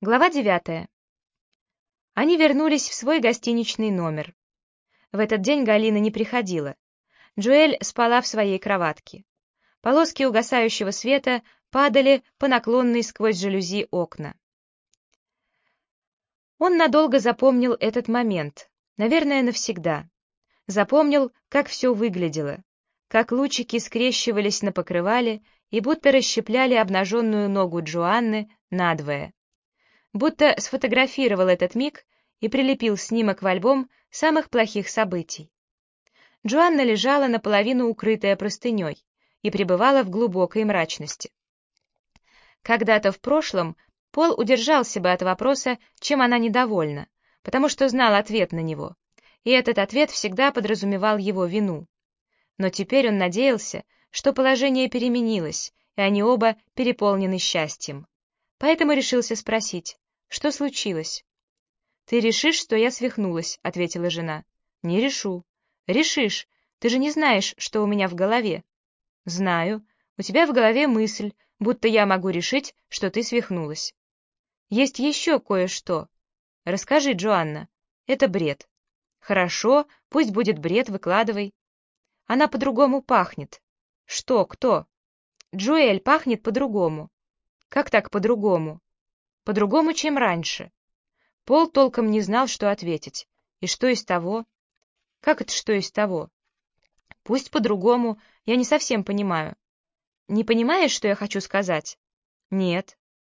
Глава 9. Они вернулись в свой гостиничный номер. В этот день Галина не приходила. Джоэль спала в своей кроватке. Полоски угасающего света падали по наклонной сквозь жалюзи окна. Он надолго запомнил этот момент, наверное, навсегда. Запомнил, как все выглядело, как лучики скрещивались на покрывале и будто расщепляли обнаженную ногу Джоанны надвое. Будто сфотографировал этот миг и прилепил снимок в альбом самых плохих событий. Джоанна лежала наполовину укрытая простыней и пребывала в глубокой мрачности. Когда-то в прошлом Пол удержался бы от вопроса, чем она недовольна, потому что знал ответ на него, и этот ответ всегда подразумевал его вину. Но теперь он надеялся, что положение переменилось, и они оба переполнены счастьем. Поэтому решился спросить: «Что случилось?» «Ты решишь, что я свихнулась», — ответила жена. «Не решу». «Решишь. Ты же не знаешь, что у меня в голове». «Знаю. У тебя в голове мысль, будто я могу решить, что ты свихнулась». «Есть еще кое-что. Расскажи, Джоанна. Это бред». «Хорошо, пусть будет бред, выкладывай». «Она по-другому пахнет». «Что, кто?» «Джоэль пахнет по-другому». «Как так по-другому?» «По-другому, чем раньше». Пол толком не знал, что ответить. И что из того? Как это что из того? Пусть по-другому, я не совсем понимаю. Не понимаешь, что я хочу сказать? Нет.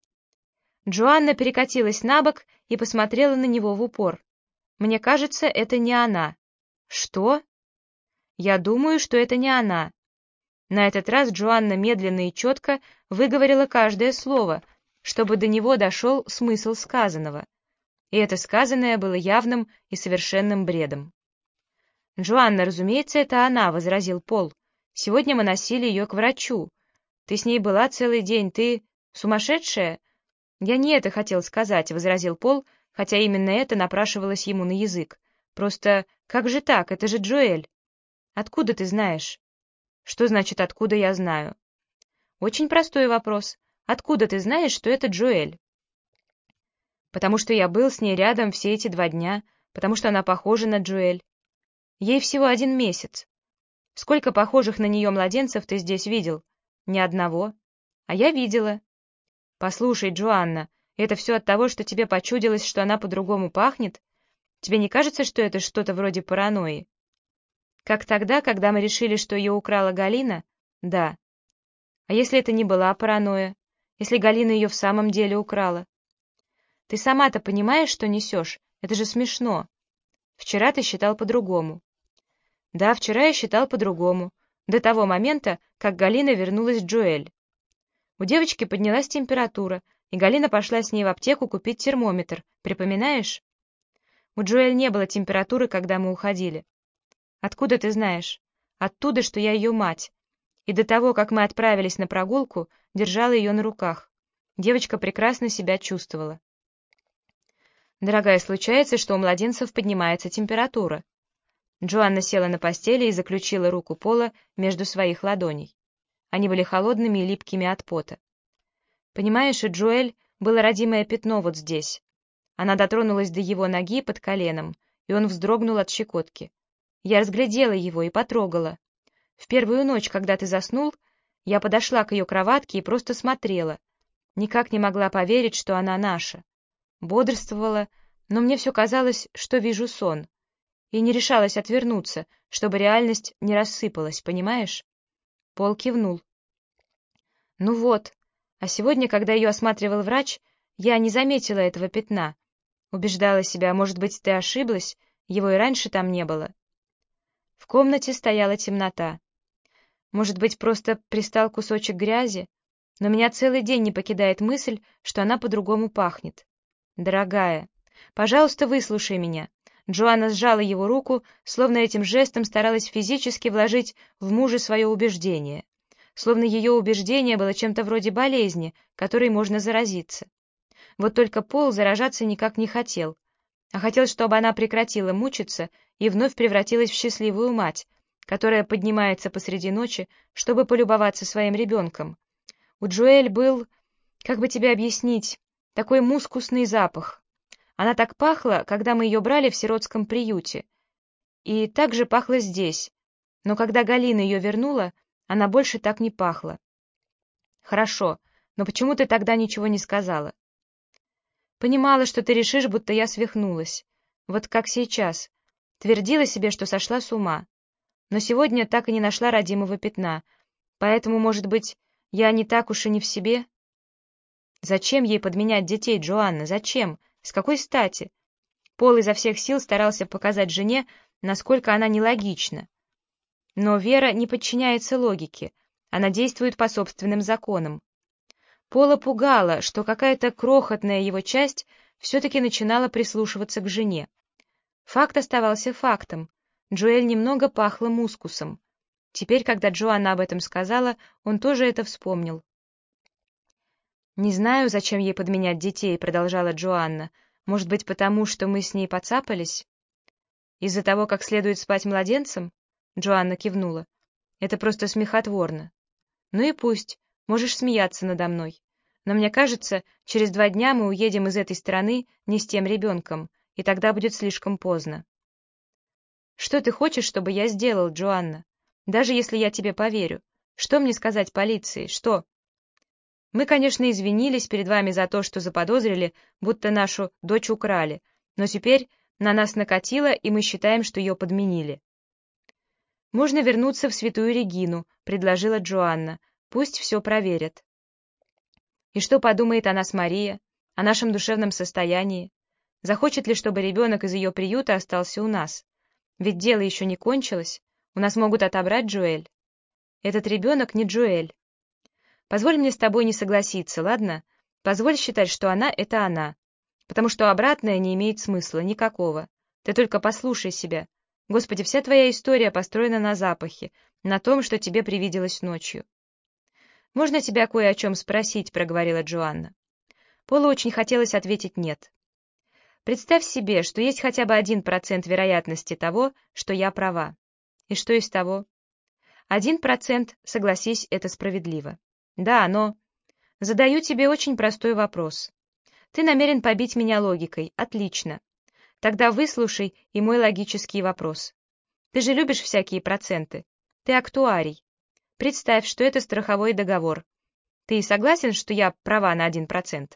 Джоанна перекатилась на бок и посмотрела на него в упор. Мне кажется, это не она. Что? Я думаю, что это не она. На этот раз Джоанна медленно и четко выговорила каждое слово, чтобы до него дошел смысл сказанного. И это сказанное было явным и совершенным бредом. «Джоанна, разумеется, это она», — возразил Пол. «Сегодня мы носили ее к врачу. Ты с ней была целый день, ты сумасшедшая?» «Я не это хотел сказать», — возразил Пол, хотя именно это напрашивалось ему на язык. «Просто как же так? Это же Джоэль». «Откуда ты знаешь?» «Что значит, откуда я знаю?» «Очень простой вопрос. Откуда ты знаешь, что это Джоэль?» «Потому что я был с ней рядом все эти 2 дня, потому что она похожа на Джоэль. Ей всего 1 месяц. Сколько похожих на нее младенцев ты здесь видел? Ни одного. А я видела. Послушай, Джоанна, это все от того, что тебе почудилось, что она по-другому пахнет? Тебе не кажется, что это что-то вроде паранойи? Как тогда, когда мы решили, что ее украла Галина? Да. А если это не была паранойя? Если Галина ее в самом деле украла? Ты сама-то понимаешь, что несешь? Это же смешно. Вчера ты считал по-другому. Да, вчера я считал по-другому, до того момента, как Галина вернулась в Джоэль. У девочки поднялась температура, и Галина пошла с ней в аптеку купить термометр, припоминаешь? У Джоэль не было температуры, когда мы уходили. Откуда ты знаешь? Оттуда, что я ее мать. И до того, как мы отправились на прогулку, держала ее на руках. Девочка прекрасно себя чувствовала. Дорогая, случается, что у младенцев поднимается температура. Джоанна села на постели и заключила руку Пола между своих ладоней. Они были холодными и липкими от пота. Понимаешь, у Джоэль было родимое пятно вот здесь. Она дотронулась до его ноги под коленом, и он вздрогнул от щекотки. Я разглядела его и потрогала. В первую ночь, когда ты заснул, я подошла к ее кроватке и просто смотрела. Никак не могла поверить, что она наша. Бодрствовала, но мне все казалось, что вижу сон. И не решалась отвернуться, чтобы реальность не рассыпалась, понимаешь? Пол кивнул. Ну вот, а сегодня, когда ее осматривал врач, я не заметила этого пятна. Убеждала себя, может быть, ты ошиблась, его и раньше там не было. В комнате стояла темнота. Может быть, просто пристал кусочек грязи, но меня целый день не покидает мысль, что она по-другому пахнет. Дорогая, пожалуйста, выслушай меня. Джоанна сжала его руку, словно этим жестом старалась физически вложить в мужа свое убеждение, словно ее убеждение было чем-то вроде болезни, которой можно заразиться. Вот только Пол заражаться никак не хотел, а хотел, чтобы она прекратила мучиться и вновь превратилась в счастливую мать, которая поднимается посреди ночи, чтобы полюбоваться своим ребенком. У Джоэль был, как бы тебе объяснить, такой мускусный запах. Она так пахла, когда мы ее брали в сиротском приюте, и так же пахла здесь, но когда Галина ее вернула, она больше так не пахла. Хорошо, но почему ты тогда ничего не сказала? Понимала, что ты решишь, будто я свихнулась. Вот как сейчас. Твердила себе, что сошла с ума. Но сегодня так и не нашла родимого пятна. Поэтому, может быть, я не так уж и не в себе? Зачем ей подменять детей, Джоанна? Зачем? С какой стати? Пол изо всех сил старался показать жене, насколько она нелогична. Но Вера не подчиняется логике. Она действует по собственным законам. Пола пугало, что какая-то крохотная его часть все-таки начинала прислушиваться к жене. Факт оставался фактом. Джоэль немного пахла мускусом. Теперь, когда Джоанна об этом сказала, он тоже это вспомнил. «Не знаю, зачем ей подменять детей», — продолжала Джоанна. «Может быть, потому, что мы с ней поцапались?» «Из-за того, как следует спать младенцам?» Джоанна кивнула. «Это просто смехотворно». «Ну и пусть. Можешь смеяться надо мной. Но мне кажется, через 2 дня мы уедем из этой страны не с тем ребенком, и тогда будет слишком поздно». «Что ты хочешь, чтобы я сделал, Джоанна? Даже если я тебе поверю. Что мне сказать полиции? Что?» «Мы, конечно, извинились перед вами за то, что заподозрили, будто нашу дочь украли, но теперь на нас накатило, и мы считаем, что ее подменили». «Можно вернуться в Святую Регину», — предложила Джоанна. «Пусть все проверят». «И что подумает о нас Мария? О нашем душевном состоянии? Захочет ли, чтобы ребенок из ее приюта остался у нас? Ведь дело еще не кончилось. У нас могут отобрать Джоэль. Этот ребенок не Джоэль. Позволь мне с тобой не согласиться, ладно? Позволь считать, что она — это она. Потому что обратное не имеет смысла, никакого. Ты только послушай себя. Господи, вся твоя история построена на запахе, на том, что тебе привиделось ночью». «Можно тебя кое о чем спросить?» — проговорила Джоанна. Полу очень хотелось ответить «нет». «Представь себе, что есть хотя бы 1% вероятности того, что я права. И что из того? 1%, согласись, это справедливо. Да, но... Задаю тебе очень простой вопрос. Ты намерен побить меня логикой. Отлично. Тогда выслушай и мой логический вопрос. Ты же любишь всякие проценты. Ты актуарий. Представь, что это страховой договор. Ты согласен, что я права на 1%?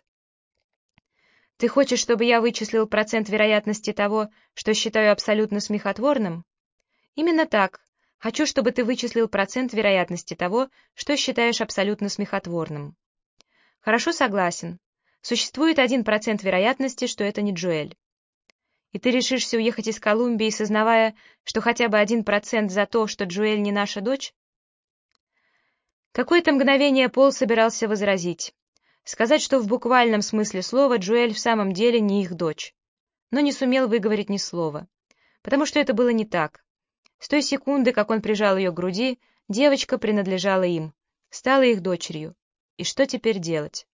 Ты хочешь, чтобы я вычислил процент вероятности того, что считаю абсолютно смехотворным? Именно так. Хочу, чтобы ты вычислил процент вероятности того, что считаешь абсолютно смехотворным. Хорошо, согласен. Существует 1% вероятности, что это не Джоэль. И ты решишься уехать из Колумбии, сознавая, что хотя бы 1% за то, что Джоэль не наша дочь? Какое-то мгновение Пол собирался возразить. Сказать, что в буквальном смысле слова Джоэль в самом деле не их дочь. Но не сумел выговорить ни слова. Потому что это было не так. С той секунды, как он прижал ее к груди, девочка принадлежала им, стала их дочерью. И что теперь делать?